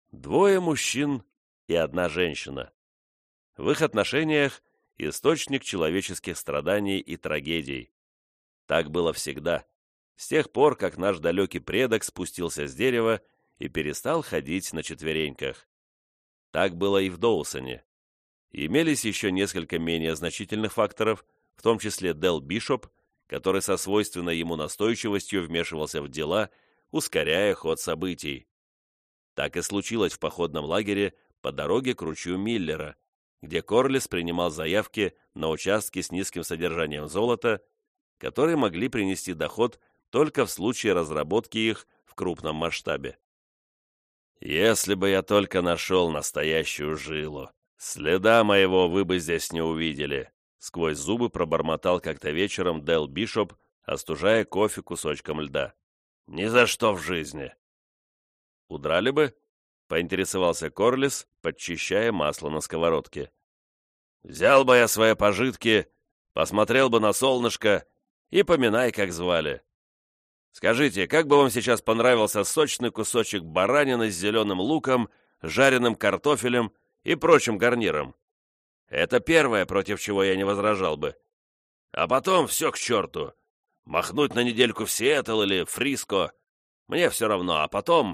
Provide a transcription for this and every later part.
2 мужчин и 1 женщина. В их отношениях источник человеческих страданий и трагедий. Так было всегда, с тех пор, как наш далекий предок спустился с дерева и перестал ходить на четвереньках. Так было и в Доусоне. Имелись еще несколько менее значительных факторов, в том числе Дел Бишоп, который со свойственной ему настойчивостью вмешивался в дела, ускоряя ход событий. Так и случилось в походном лагере по дороге к ручью Миллера, где Корлис принимал заявки на участки с низким содержанием золота, которые могли принести доход только в случае разработки их в крупном масштабе. «Если бы я только нашел настоящую жилу, следа моего вы бы здесь не увидели», сквозь зубы пробормотал как-то вечером Дел Бишоп, остужая кофе кусочком льда. «Ни за что в жизни». «Удрали бы?» — поинтересовался Корлис, подчищая масло на сковородке. «Взял бы я свои пожитки, посмотрел бы на солнышко и поминай, как звали. Скажите, как бы вам сейчас понравился сочный кусочек баранины с зеленым луком, жареным картофелем и прочим гарниром? Это первое, против чего я не возражал бы. А потом все к черту. Махнуть на недельку в Сиэтл или Фриско. Мне все равно, а потом...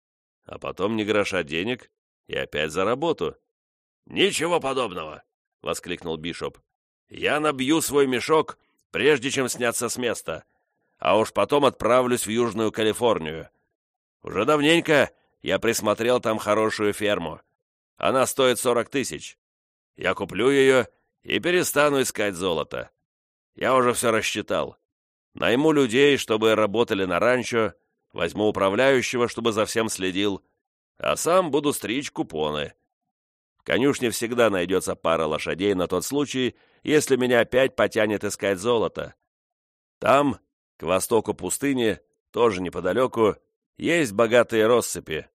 А потом ни гроша денег и опять за работу». «Ничего подобного!» — воскликнул Бишоп. «Я набью свой мешок, прежде чем сняться с места, а уж потом отправлюсь в Южную Калифорнию. Уже давненько я присмотрел там хорошую ферму. Она стоит 40 000. Я куплю ее и перестану искать золото. Я уже все рассчитал. Найму людей, чтобы работали на ранчо, возьму управляющего, чтобы за всем следил, а сам буду стричь купоны. В конюшне всегда найдется пара лошадей на тот случай, если меня опять потянет искать золото. Там, к востоку пустыни, тоже неподалеку, есть богатые россыпи.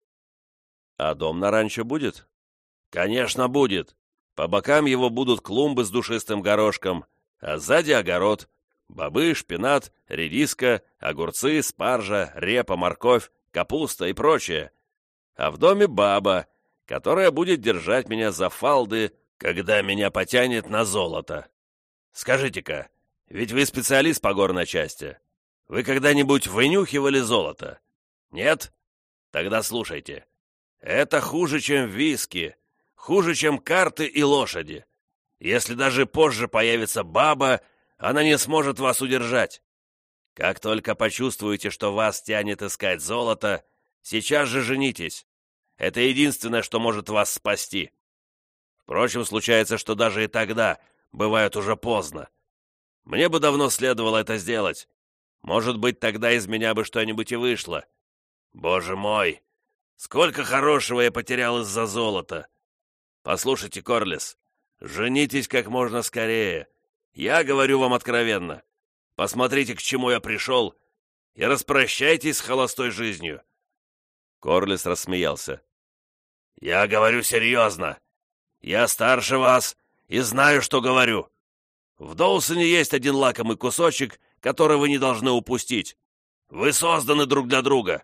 А дом на ранчо будет? Конечно, будет. По бокам его будут клумбы с душистым горошком, а сзади огород. Бобы, шпинат, редиска, огурцы, спаржа, репа, морковь, капуста и прочее. А в доме баба, которая будет держать меня за фалды, когда меня потянет на золото. Скажите-ка, ведь вы специалист по горной части. Вы когда-нибудь вынюхивали золото? Нет? Тогда слушайте. Это хуже, чем виски, хуже, чем карты и лошади. Если даже позже появится баба, она не сможет вас удержать. Как только почувствуете, что вас тянет искать золото, сейчас же женитесь. Это единственное, что может вас спасти. Впрочем, случается, что даже и тогда бывает уже поздно. Мне бы давно следовало это сделать. Может быть, тогда из меня бы что-нибудь и вышло. Боже мой, сколько хорошего я потерял из-за золота. Послушайте, Корлис, женитесь как можно скорее. Я говорю вам откровенно. Посмотрите, к чему я пришел, и распрощайтесь с холостой жизнью». Корлис рассмеялся. «Я говорю серьезно. Я старше вас и знаю, что говорю. В Доусоне есть один лакомый кусочек, который вы не должны упустить. Вы созданы друг для друга».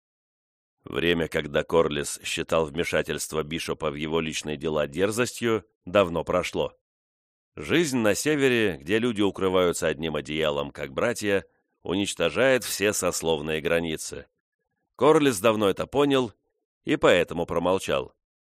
Время, когда Корлис считал вмешательство Бишопа в его личные дела дерзостью, давно прошло. Жизнь на севере, где люди укрываются одним одеялом, как братья, уничтожает все сословные границы. Корлис давно это понял и поэтому промолчал.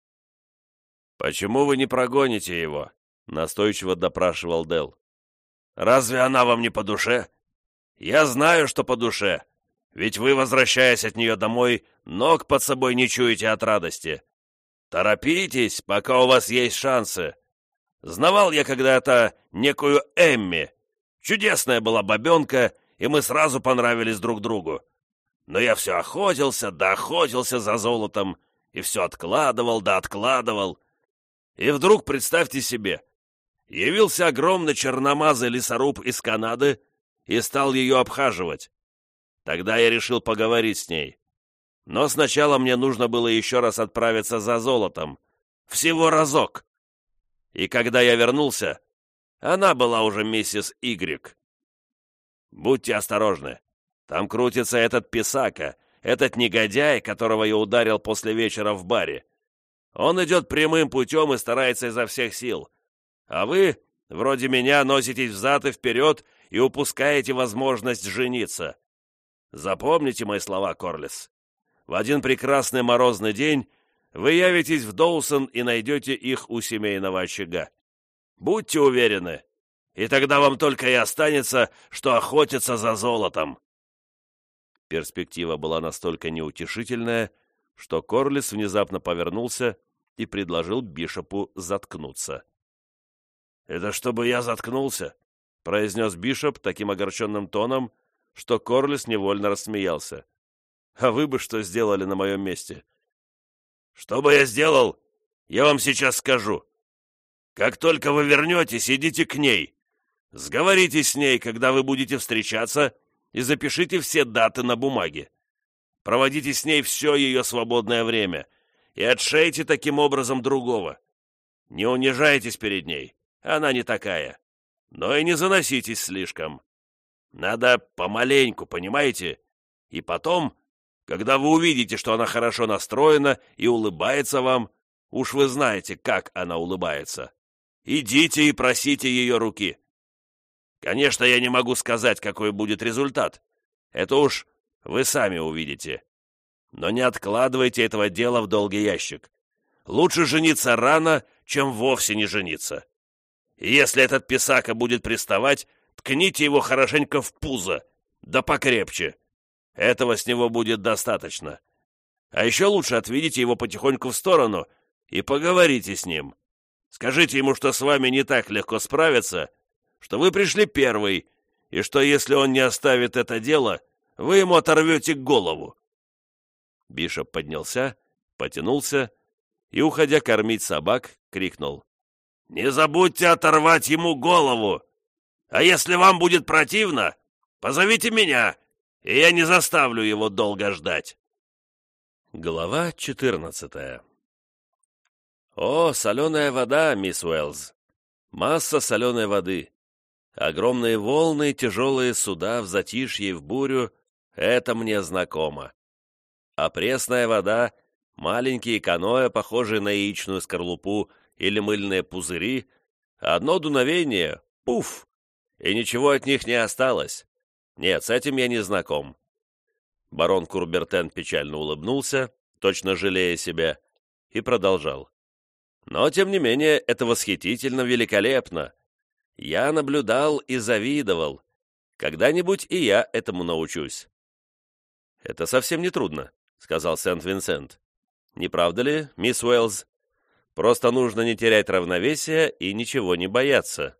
«Почему вы не прогоните его?» — настойчиво допрашивал Дел. «Разве она вам не по душе? Я знаю, что по душе, ведь вы, возвращаясь от нее домой, ног под собой не чуете от радости. Торопитесь, пока у вас есть шансы. Знавал я когда-то некую Эмми. Чудесная была бабенка, и мы сразу понравились друг другу. Но я все охотился, да охотился за золотом, и все откладывал, да откладывал. И вдруг, представьте себе, явился огромный черномазый лесоруб из Канады и стал ее обхаживать. Тогда я решил поговорить с ней. Но сначала мне нужно было еще раз отправиться за золотом. Всего разок. И когда я вернулся, она была уже миссис Игрек. Будьте осторожны. Там крутится этот писака, этот негодяй, которого я ударил после вечера в баре. Он идет прямым путем и старается изо всех сил. А вы, вроде меня, носитесь взад и вперед и упускаете возможность жениться. Запомните мои слова, Корлис. В один прекрасный морозный день вы явитесь в Доусон и найдете их у семейного очага. Будьте уверены, и тогда вам только и останется, что охотиться за золотом». Перспектива была настолько неутешительная, что Корлис внезапно повернулся и предложил Бишопу заткнуться. «Это чтобы я заткнулся?» — произнес Бишоп таким огорченным тоном, что Корлис невольно рассмеялся. «А вы бы что сделали на моем месте?» «Что бы я сделал, я вам сейчас скажу. Как только вы вернетесь, идите к ней. Сговоритесь с ней, когда вы будете встречаться, и запишите все даты на бумаге. Проводите с ней все ее свободное время и отшейте таким образом другого. Не унижайтесь перед ней, она не такая, но и не заноситесь слишком. Надо помаленьку, понимаете? И потом, когда вы увидите, что она хорошо настроена и улыбается вам, уж вы знаете, как она улыбается, идите и просите ее руки. Конечно, я не могу сказать, какой будет результат. Это уж вы сами увидите. Но не откладывайте этого дела в долгий ящик. Лучше жениться рано, чем вовсе не жениться. И если этот писака будет приставать, ткните его хорошенько в пузо, да покрепче. Этого с него будет достаточно. А еще лучше отведите его потихоньку в сторону и поговорите с ним. Скажите ему, что с вами не так легко справиться, что вы пришли первый, и что если он не оставит это дело, вы ему оторвете голову». Бишоп поднялся, потянулся и, уходя кормить собак, крикнул: «Не забудьте оторвать ему голову! А если вам будет противно, позовите меня, и я не заставлю его долго ждать». Глава 14. «О, соленая вода, мисс Уэллс! Масса соленой воды! Огромные волны, тяжелые суда в затишье и в бурю — это мне знакомо. А пресная вода, маленькие каноэ, похожие на яичную скорлупу или мыльные пузыри, одно дуновение — пуф! И ничего от них не осталось. Нет, с этим я не знаком». Барон Курбертен печально улыбнулся, точно жалея себя, и продолжал. «Но, тем не менее, это восхитительно великолепно. Я наблюдал и завидовал. Когда-нибудь и я этому научусь». «Это совсем не трудно», — сказал Сент-Винсент. «Не правда ли, мисс Уэллс? Просто нужно не терять равновесия и ничего не бояться».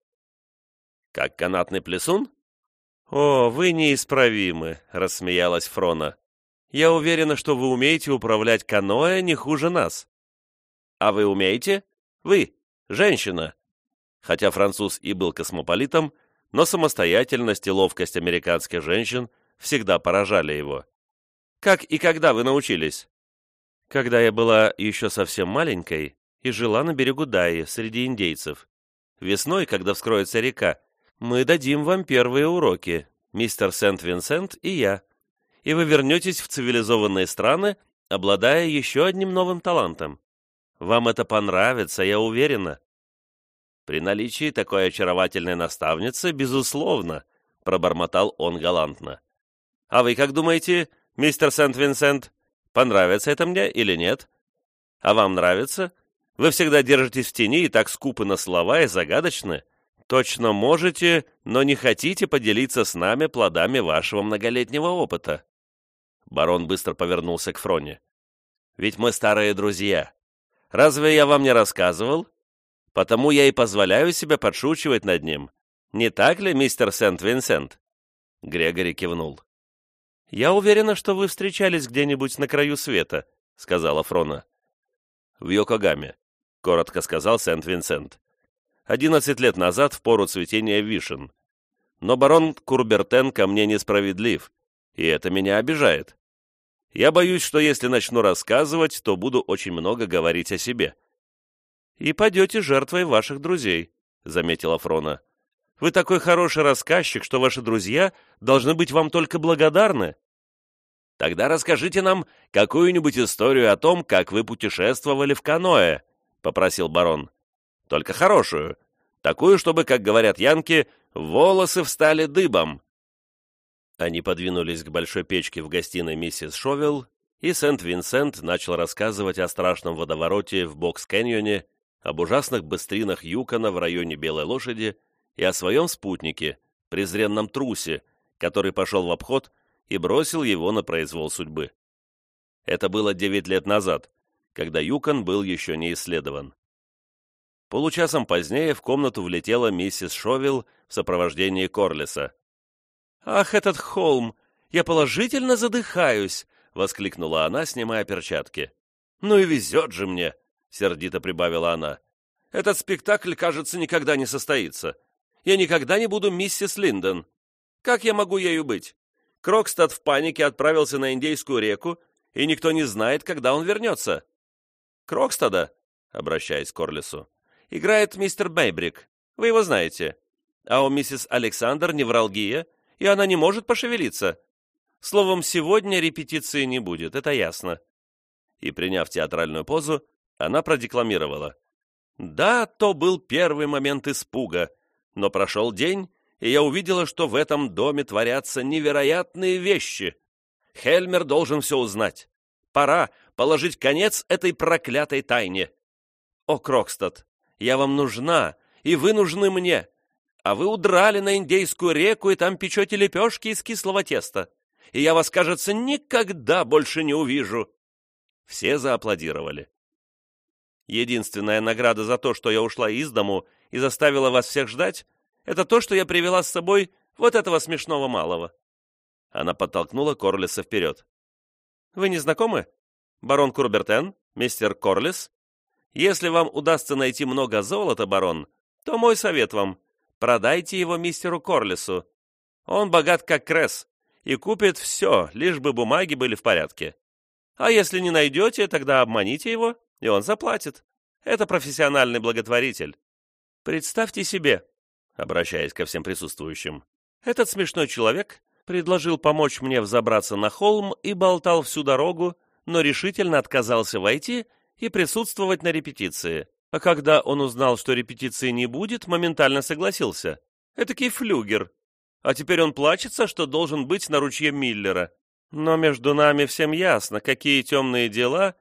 «Как канатный плесун?» «О, вы неисправимы», — рассмеялась Фрона. «Я уверена, что вы умеете управлять каноэ не хуже нас». «А вы умеете? Вы, женщина». Хотя француз и был космополитом, но самостоятельность и ловкость американских женщин всегда поражали его. «Как и когда вы научились?» «Когда я была еще совсем маленькой и жила на берегу Дайи среди индейцев. Весной, когда вскроется река, мы дадим вам первые уроки, мистер Сент-Винсент и я, и вы вернетесь в цивилизованные страны, обладая еще одним новым талантом. Вам это понравится, я уверена». «При наличии такой очаровательной наставницы, безусловно», — пробормотал он галантно. «А вы как думаете, мистер Сент-Винсент, понравится это мне или нет? А вам нравится? Вы всегда держитесь в тени и так скупы на слова и загадочны. Точно можете, но не хотите поделиться с нами плодами вашего многолетнего опыта». Барон быстро повернулся к Фроне. «Ведь мы старые друзья. Разве я вам не рассказывал? Потому я и позволяю себе подшучивать над ним. Не так ли, мистер Сент-Винсент?» Грегори кивнул. «Я уверена, что вы встречались где-нибудь на краю света», — сказала Фрона. «В Йокогаме», — коротко сказал Сент-Винсент. 11 лет назад, в пору цветения вишен. Но барон Курбертен ко мне несправедлив, и это меня обижает. Я боюсь, что если начну рассказывать, то буду очень много говорить о себе». «И падете жертвой ваших друзей», — заметила Фрона. «Вы такой хороший рассказчик, что ваши друзья должны быть вам только благодарны». Тогда расскажите нам какую-нибудь историю о том, как вы путешествовали в каноэ, — попросил барон. Только хорошую, такую, чтобы, как говорят янки, волосы встали дыбом. Они подвинулись к большой печке в гостиной миссис Шовилл, и Сент-Винсент начал рассказывать о страшном водовороте в Бокс-Кэньоне, об ужасных быстринах Юкона в районе Белой Лошади и о своем спутнике, презренном трусе, который пошел в обход и бросил его на произвол судьбы. Это было 9 лет назад, когда Юкон был еще не исследован. Получасом позднее в комнату влетела миссис Шовилл в сопровождении Корлиса. «Ах, этот холм! Я положительно задыхаюсь!» — воскликнула она, снимая перчатки. «Ну и везет же мне!» — сердито прибавила она. «Этот спектакль, кажется, никогда не состоится. Я никогда не буду миссис Линдон. Как я могу ею быть? Крокстад в панике отправился на Индейскую реку, и никто не знает, когда он вернется. Крокстада, обращаясь к Корлису, играет мистер Бейбрик, вы его знаете. А у миссис Александр невралгия, и она не может пошевелиться. Словом, сегодня репетиции не будет, это ясно». И, приняв театральную позу, она продекламировала. «Да, то был первый момент испуга, но прошел день, и я увидела, что в этом доме творятся невероятные вещи. Хельмер должен все узнать. Пора положить конец этой проклятой тайне. О, Крокстад, я вам нужна, и вы нужны мне. А вы удрали на Индейскую реку и там печете лепешки из кислого теста. И я вас, кажется, никогда больше не увижу». Все зааплодировали. «Единственная награда за то, что я ушла из дому и заставила вас всех ждать, это то, что я привела с собой вот этого смешного малого». Она подтолкнула Корлиса вперед. «Вы не знакомы? Барон Курбертен, мистер Корлис? Если вам удастся найти много золота, барон, то мой совет вам — продайте его мистеру Корлису. Он богат как Кресс и купит все, лишь бы бумаги были в порядке. А если не найдете, тогда обманите его, и он заплатит. Это профессиональный благотворитель. Представьте себе, обращаясь ко всем присутствующим, этот смешной человек предложил помочь мне взобраться на холм и болтал всю дорогу, но решительно отказался войти и присутствовать на репетиции. А когда он узнал, что репетиции не будет, моментально согласился. Этакий флюгер. А теперь он плачется, что должен быть на ручье Миллера. Но между нами всем ясно, какие темные дела...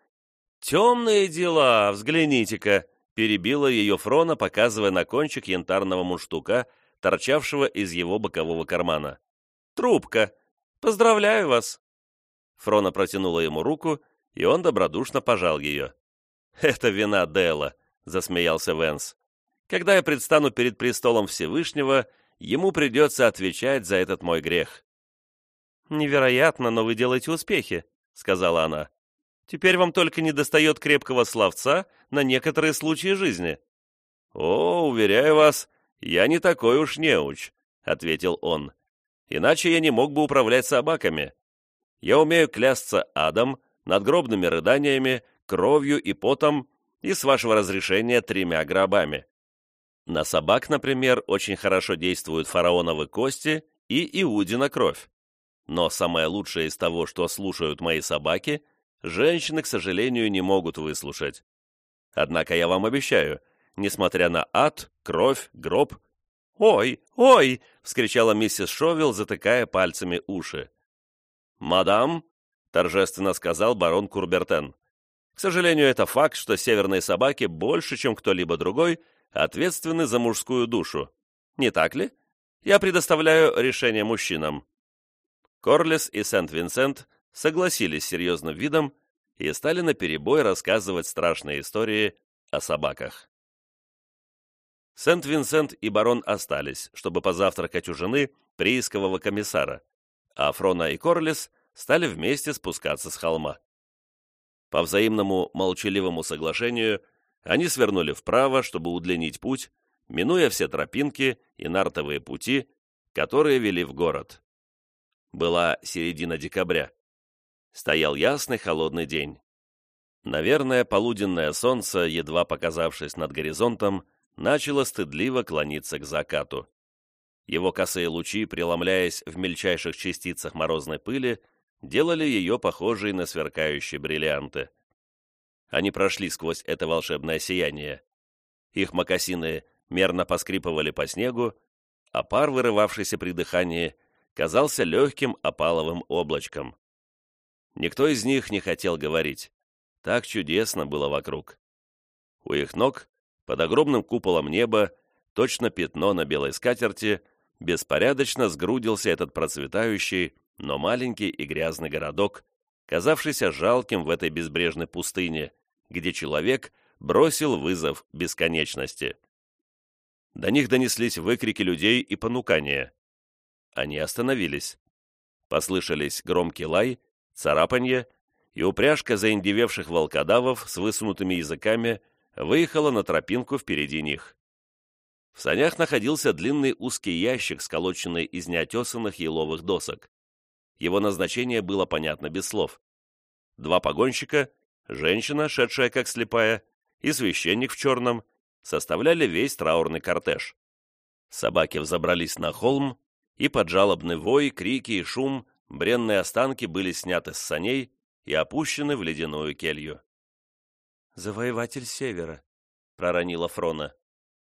«Темные дела, взгляните-ка!» — перебила ее Фрона, показывая на кончик янтарного мундштука, торчавшего из его бокового кармана. «Трубка! Поздравляю вас!» Фрона протянула ему руку, и он добродушно пожал ее. «Это вина Делла», — засмеялся Венс. «Когда я предстану перед престолом Всевышнего, ему придется отвечать за этот мой грех». «Невероятно, но вы делаете успехи», — сказала она. «Теперь вам только недостает крепкого словца на некоторые случаи жизни». «О, уверяю вас, я не такой уж неуч», — ответил он. «Иначе я не мог бы управлять собаками. Я умею клясться адом, надгробными рыданиями, кровью и потом, и, с вашего разрешения, 3 гробами. На собак, например, очень хорошо действуют фараоновы кости и Иудина кровь. Но самое лучшее из того, что слушают мои собаки, женщины, к сожалению, не могут выслушать. Однако я вам обещаю, несмотря на ад, кровь, гроб...» «Ой, ой!» — вскричала миссис Шовилл, затыкая пальцами уши. «Мадам», — торжественно сказал барон Курбертен, «к сожалению, это факт, что северные собаки больше, чем кто-либо другой, ответственны за мужскую душу. Не так ли? Я предоставляю решение мужчинам». Корлис и Сент-Винсент согласились с серьезным видом и стали наперебой рассказывать страшные истории о собаках. Сент-Винсент и барон остались, чтобы позавтракать у жены приискового комиссара, а Фрона и Корлис стали вместе спускаться с холма. По взаимному молчаливому соглашению они свернули вправо, чтобы удлинить путь, минуя все тропинки и нартовые пути, которые вели в город. Была середина декабря. Стоял ясный холодный день. Наверное, полуденное солнце, едва показавшись над горизонтом, начало стыдливо клониться к закату. Его косые лучи, преломляясь в мельчайших частицах морозной пыли, делали ее похожей на сверкающие бриллианты. Они прошли сквозь это волшебное сияние. Их мокасины мерно поскрипывали по снегу, а пар, вырывавшийся при дыхании, казался легким опаловым облачком. Никто из них не хотел говорить. Так чудесно было вокруг. У их ног, под огромным куполом неба, точно пятно на белой скатерти, беспорядочно сгрудился этот процветающий, но маленький и грязный городок, казавшийся жалким в этой безбрежной пустыне, где человек бросил вызов бесконечности. До них донеслись выкрики людей и понукания. Они остановились. Послышались громкий лай, царапанье, и упряжка заиндевевших волкодавов с высунутыми языками выехала на тропинку впереди них. В санях находился длинный узкий ящик, сколоченный из неотесанных еловых досок. Его назначение было понятно без слов. 2 погонщика, женщина, шедшая как слепая, и священник в черном составляли весь траурный кортеж. Собаки взобрались на холм, и под жалобный вой, крики и шум бренные останки были сняты с саней и опущены в ледяную келью. «Завоеватель Севера», — проронила Фрона.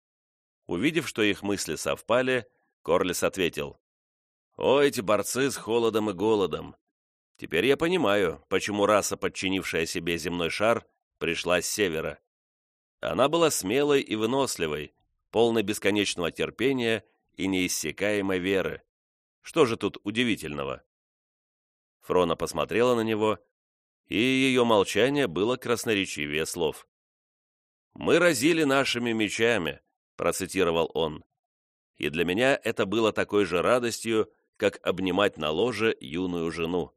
Увидев, что их мысли совпали, Корлис ответил: «О, эти борцы с холодом и голодом! Теперь я понимаю, почему раса, подчинившая себе земной шар, пришла с севера. Она была смелой и выносливой, полной бесконечного терпения и неиссякаемой веры. Что же тут удивительного?» Фрона посмотрела на него, и ее молчание было красноречивее слов. «Мы разили нашими мечами», — процитировал он, «и для меня это было такой же радостью, как обнимать на ложе юную жену.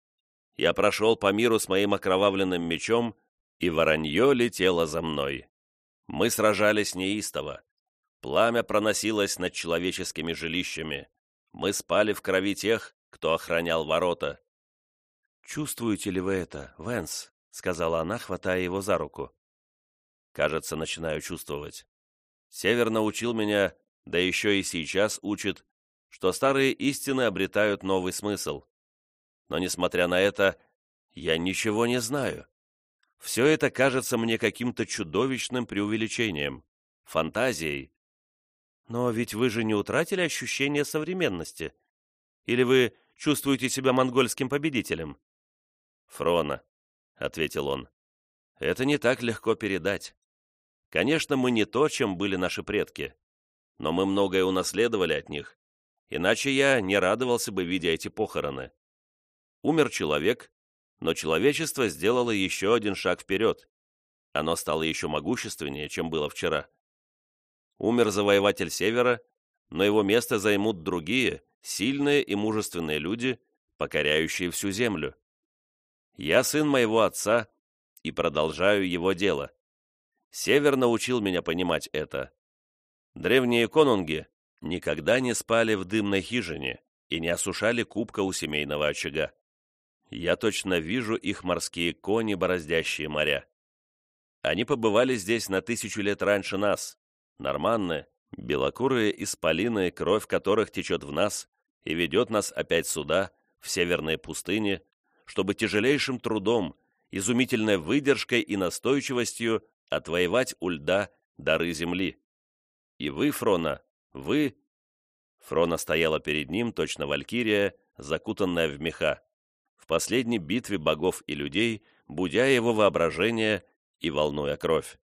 Я прошел по миру с моим окровавленным мечом, и воронье летело за мной. Мы сражались неистово. Пламя проносилось над человеческими жилищами. Мы спали в крови тех, кто охранял ворота». «Чувствуете ли вы это, Вэнс?» — сказала она, хватая его за руку. «Кажется, начинаю чувствовать. Север научил меня, да еще и сейчас учит, что старые истины обретают новый смысл. Но, несмотря на это, я ничего не знаю. Все это кажется мне каким-то чудовищным преувеличением, фантазией». «Но ведь вы же не утратили ощущение современности? Или вы чувствуете себя монгольским победителем?» «Фрона», — ответил он, — «это не так легко передать. Конечно, мы не то, чем были наши предки, но мы многое унаследовали от них, иначе я не радовался бы, видя эти похороны. Умер человек, но человечество сделало еще один шаг вперед. Оно стало еще могущественнее, чем было вчера. Умер завоеватель Севера, но его место займут другие, сильные и мужественные люди, покоряющие всю землю. Я сын моего отца и продолжаю его дело. Север научил меня понимать это. Древние конунги никогда не спали в дымной хижине и не осушали кубка у семейного очага. Я точно вижу их морские кони, бороздящие моря. Они побывали здесь на 1000 лет раньше нас. Норманны, белокурые исполины, кровь которых течет в нас и ведет нас опять сюда, в северные пустыни, чтобы тяжелейшим трудом, изумительной выдержкой и настойчивостью отвоевать у льда дары земли. И вы, Фрона, вы...» Фрона стояла перед ним, точно валькирия, закутанная в меха, в последней битве богов и людей, будя его воображение и волнуя кровь.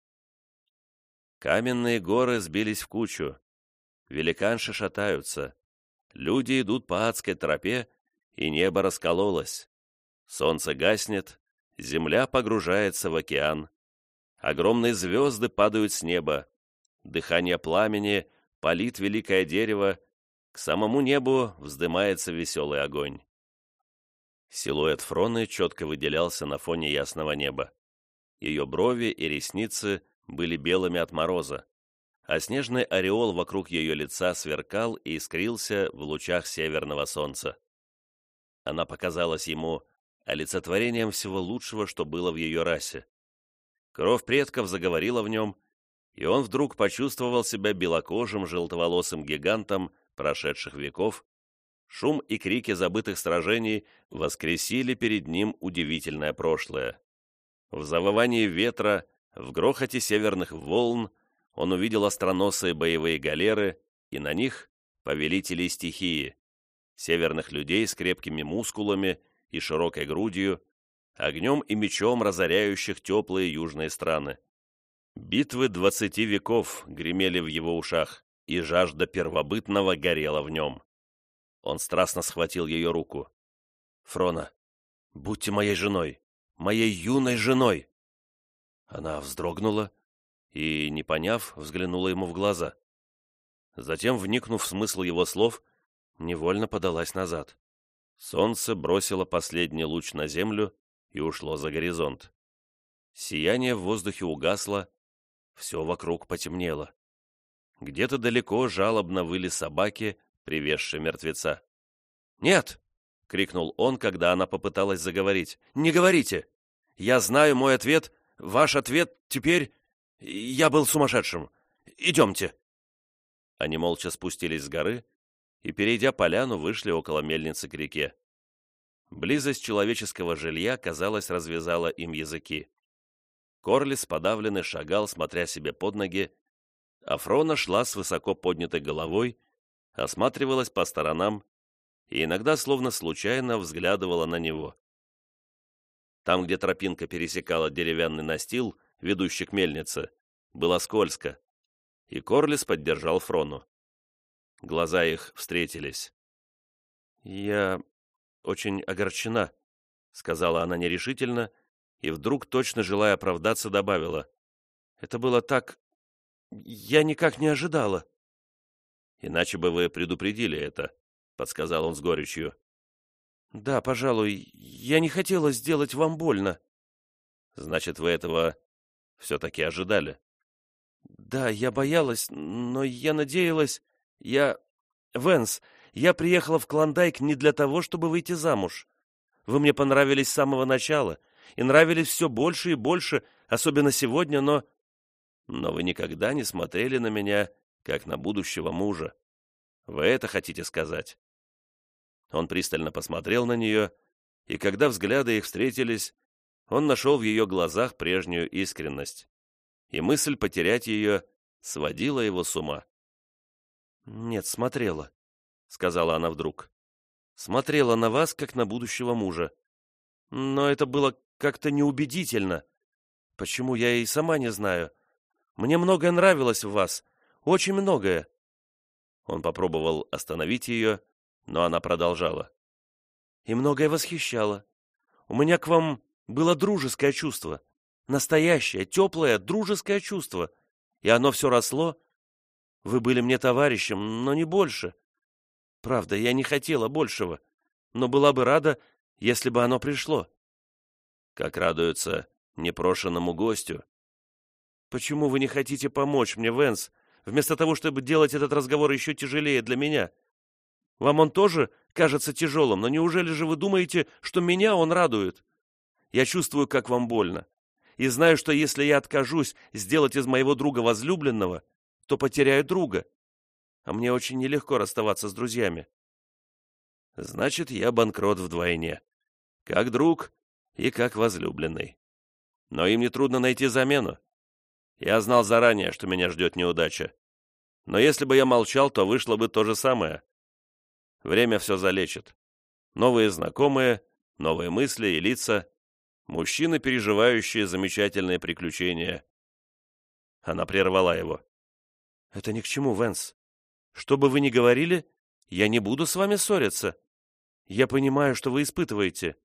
Каменные горы сбились в кучу, великанши шатаются, люди идут по адской тропе, и небо раскололось. Солнце гаснет, земля погружается в океан. Огромные звезды падают с неба. Дыхание пламени палит великое дерево. К самому небу вздымается веселый огонь. Силуэт Фроны четко выделялся на фоне ясного неба. Ее брови и ресницы были белыми от мороза, а снежный ореол вокруг ее лица сверкал и искрился в лучах северного солнца. Она показалась ему олицетворением всего лучшего, что было в ее расе. Кровь предков заговорила в нем, и он вдруг почувствовал себя белокожим, желтоволосым гигантом прошедших веков, Шум и крики забытых сражений воскресили перед ним удивительное прошлое. В завывании ветра, в грохоте северных волн он увидел остроносые боевые галеры, и на них повелителей стихии, северных людей с крепкими мускулами и широкой грудью, огнем и мечом разоряющих теплые южные страны. Битвы 20 веков гремели в его ушах, и жажда первобытного горела в нем. Он страстно схватил ее руку. «Фрона, будьте моей женой, моей юной женой!» Она вздрогнула и, не поняв, взглянула ему в глаза. Затем, вникнув в смысл его слов, невольно подалась назад. Солнце бросило последний луч на землю и ушло за горизонт. Сияние в воздухе угасло, все вокруг потемнело. Где-то далеко жалобно выли собаки, привезшие мертвеца. «Нет!» — крикнул он, когда она попыталась заговорить. «Не говорите! Я знаю мой ответ, ваш ответ теперь... Я был сумасшедшим! Идемте!» Они молча спустились с горы и, перейдя поляну, вышли около мельницы к реке. Близость человеческого жилья, казалось, развязала им языки. Корлис подавленный шагал, смотря себе под ноги, а Фрона шла с высоко поднятой головой, осматривалась по сторонам и иногда, словно случайно, взглядывала на него. Там, где тропинка пересекала деревянный настил, ведущий к мельнице, было скользко, и Корлис поддержал Фрону. Глаза их встретились. «Я очень огорчена», — сказала она нерешительно, и вдруг, точно желая оправдаться, добавила. «Это было так... Я никак не ожидала». «Иначе бы вы предупредили это», — подсказал он с горечью. «Да, пожалуй, я не хотела сделать вам больно». «Значит, вы этого все-таки ожидали?» «Да, я боялась, но я надеялась... Венс, я приехала в Клондайк не для того, чтобы выйти замуж. Вы мне понравились с самого начала, и нравились все больше и больше, особенно сегодня, но... Но вы никогда не смотрели на меня, как на будущего мужа. Вы это хотите сказать?» Он пристально посмотрел на нее, и когда взгляды их встретились, он нашел в ее глазах прежнюю искренность, и мысль потерять ее сводила его с ума. «Нет, смотрела», — сказала она вдруг. «Смотрела на вас, как на будущего мужа. Но это было как-то неубедительно. Почему, я и сама не знаю. Мне многое нравилось в вас, очень многое». Он попробовал остановить ее, но она продолжала. «И многое восхищало. У меня к вам было дружеское чувство, настоящее, теплое, дружеское чувство, и оно все росло. Вы были мне товарищем, но не больше. Правда, я не хотела большего, но была бы рада, если бы оно пришло». «Как радуются непрошенному гостю». «Почему вы не хотите помочь мне, Венс, вместо того, чтобы делать этот разговор еще тяжелее для меня? Вам он тоже кажется тяжелым, но неужели же вы думаете, что меня он радует? Я чувствую, как вам больно, и знаю, что если я откажусь сделать из моего друга возлюбленного, то потеряю друга, а мне очень нелегко расставаться с друзьями». «Значит, я банкрот вдвойне, как друг и как возлюбленный. Но им нетрудно найти замену. Я знал заранее, что меня ждет неудача. Но если бы я молчал, то вышло бы то же самое. Время все залечит. Новые знакомые, новые мысли и лица, мужчины, переживающие замечательные приключения». Она прервала его. «Это ни к чему, Венс. Что бы вы ни говорили, я не буду с вами ссориться. Я понимаю, что вы испытываете».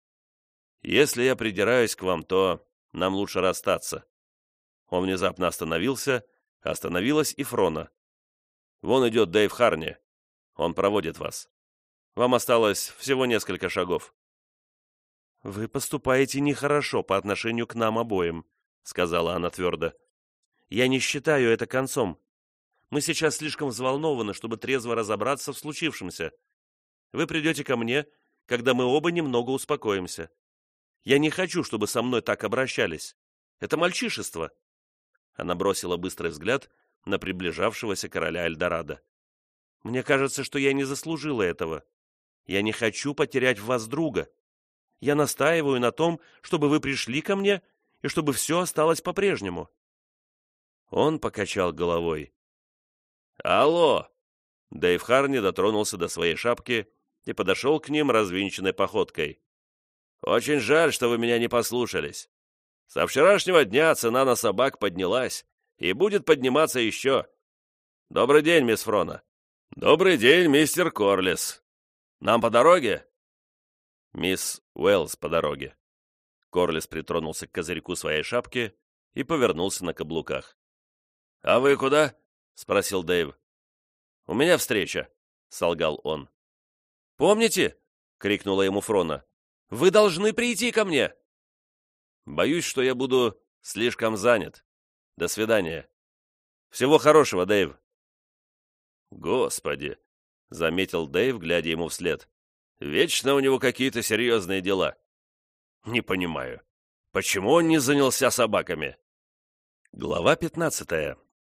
«Если я придираюсь к вам, то нам лучше расстаться». Он внезапно остановился, остановилась и Фрона. «Вон идет Дэйв Харни. Он проводит вас. Вам осталось всего несколько шагов». «Вы поступаете нехорошо по отношению к нам обоим», — сказала она твердо. «Я не считаю это концом. Мы сейчас слишком взволнованы, чтобы трезво разобраться в случившемся. Вы придете ко мне, когда мы оба немного успокоимся. Я не хочу, чтобы со мной так обращались. Это мальчишество». Она бросила быстрый взгляд на приближавшегося короля Эльдорадо. «Мне кажется, что я не заслужила этого. Я не хочу потерять в вас друга. Я настаиваю на том, чтобы вы пришли ко мне и чтобы все осталось по-прежнему». Он покачал головой. «Алло!» Дэйв Харни дотронулся до своей шапки и подошел к ним развинченной походкой. «Очень жаль, что вы меня не послушались. Со вчерашнего дня цена на собак поднялась и будет подниматься еще. Добрый день, мисс Фрона». «Добрый день, мистер Корлис. Нам по дороге?» «Мисс Уэллс по дороге». Корлис притронулся к козырьку своей шапки и повернулся на каблуках. «А вы куда?» — спросил Дэйв. «У меня встреча», — солгал он. «Помните?» — крикнула ему Фрона. «Вы должны прийти ко мне!» «Боюсь, что я буду слишком занят. До свидания. Всего хорошего, Дэйв». «Господи!» — заметил Дэйв, глядя ему вслед. «Вечно у него какие-то серьезные дела. Не понимаю, почему он не занялся собаками?» Глава 15.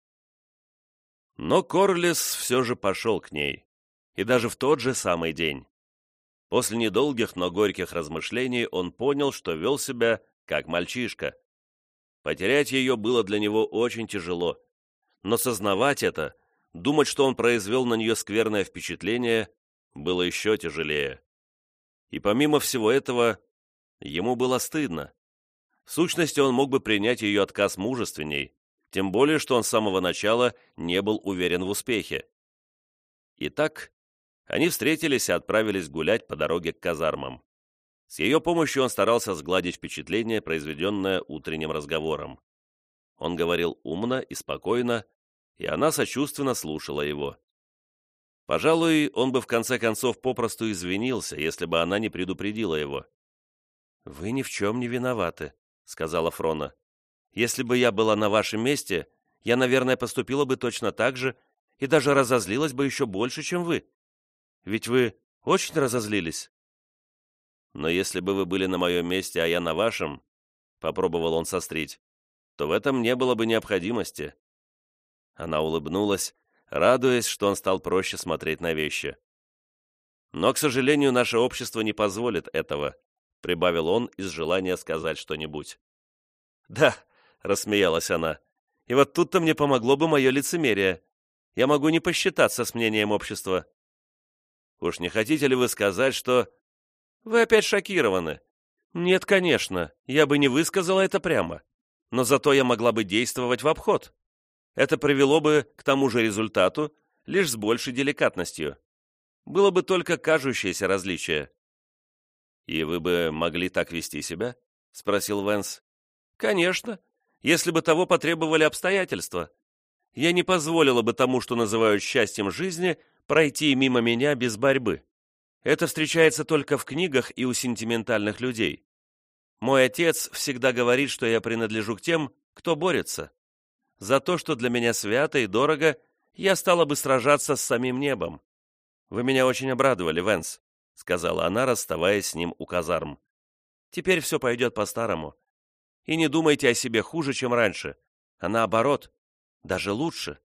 Но Корлис все же пошел к ней, и даже в тот же самый день. После недолгих, но горьких размышлений он понял, что вел себя как мальчишка. Потерять ее было для него очень тяжело, но сознавать это, думать, что он произвел на нее скверное впечатление, было еще тяжелее. И помимо всего этого, ему было стыдно. В сущности, он мог бы принять ее отказ мужественней, тем более, что он с самого начала не был уверен в успехе. Итак, они встретились и отправились гулять по дороге к казармам. С ее помощью он старался сгладить впечатление, произведенное утренним разговором. Он говорил умно и спокойно, и она сочувственно слушала его. Пожалуй, он бы в конце концов попросту извинился, если бы она не предупредила его. «Вы ни в чем не виноваты», — сказала Фрона. «Если бы я была на вашем месте, я, наверное, поступила бы точно так же и даже разозлилась бы еще больше, чем вы. Ведь вы очень разозлились». «Но если бы вы были на моем месте, а я на вашем», — попробовал он сострить, «то в этом не было бы необходимости». Она улыбнулась, радуясь, что он стал проще смотреть на вещи. «Но, к сожалению, наше общество не позволит этого», — прибавил он из желания сказать что-нибудь. «Да», — рассмеялась она, — «и вот тут-то мне помогло бы мое лицемерие. Я могу не посчитаться с мнением общества». «Уж не хотите ли вы сказать, что...» «Вы опять шокированы». «Нет, конечно, я бы не высказала это прямо. Но зато я могла бы действовать в обход. Это привело бы к тому же результату, лишь с большей деликатностью. Было бы только кажущееся различие». «И вы бы могли так вести себя?» — спросил Венс. «Конечно, если бы того потребовали обстоятельства. Я не позволила бы тому, что называют счастьем жизни, пройти мимо меня без борьбы. Это встречается только в книгах и у сентиментальных людей. Мой отец всегда говорит, что я принадлежу к тем, кто борется. За то, что для меня свято и дорого, я стала бы сражаться с самим небом. Вы меня очень обрадовали, Венс», — сказала она, расставаясь с ним у казарм. «Теперь все пойдет по-старому. И не думайте о себе хуже, чем раньше, а наоборот, даже лучше».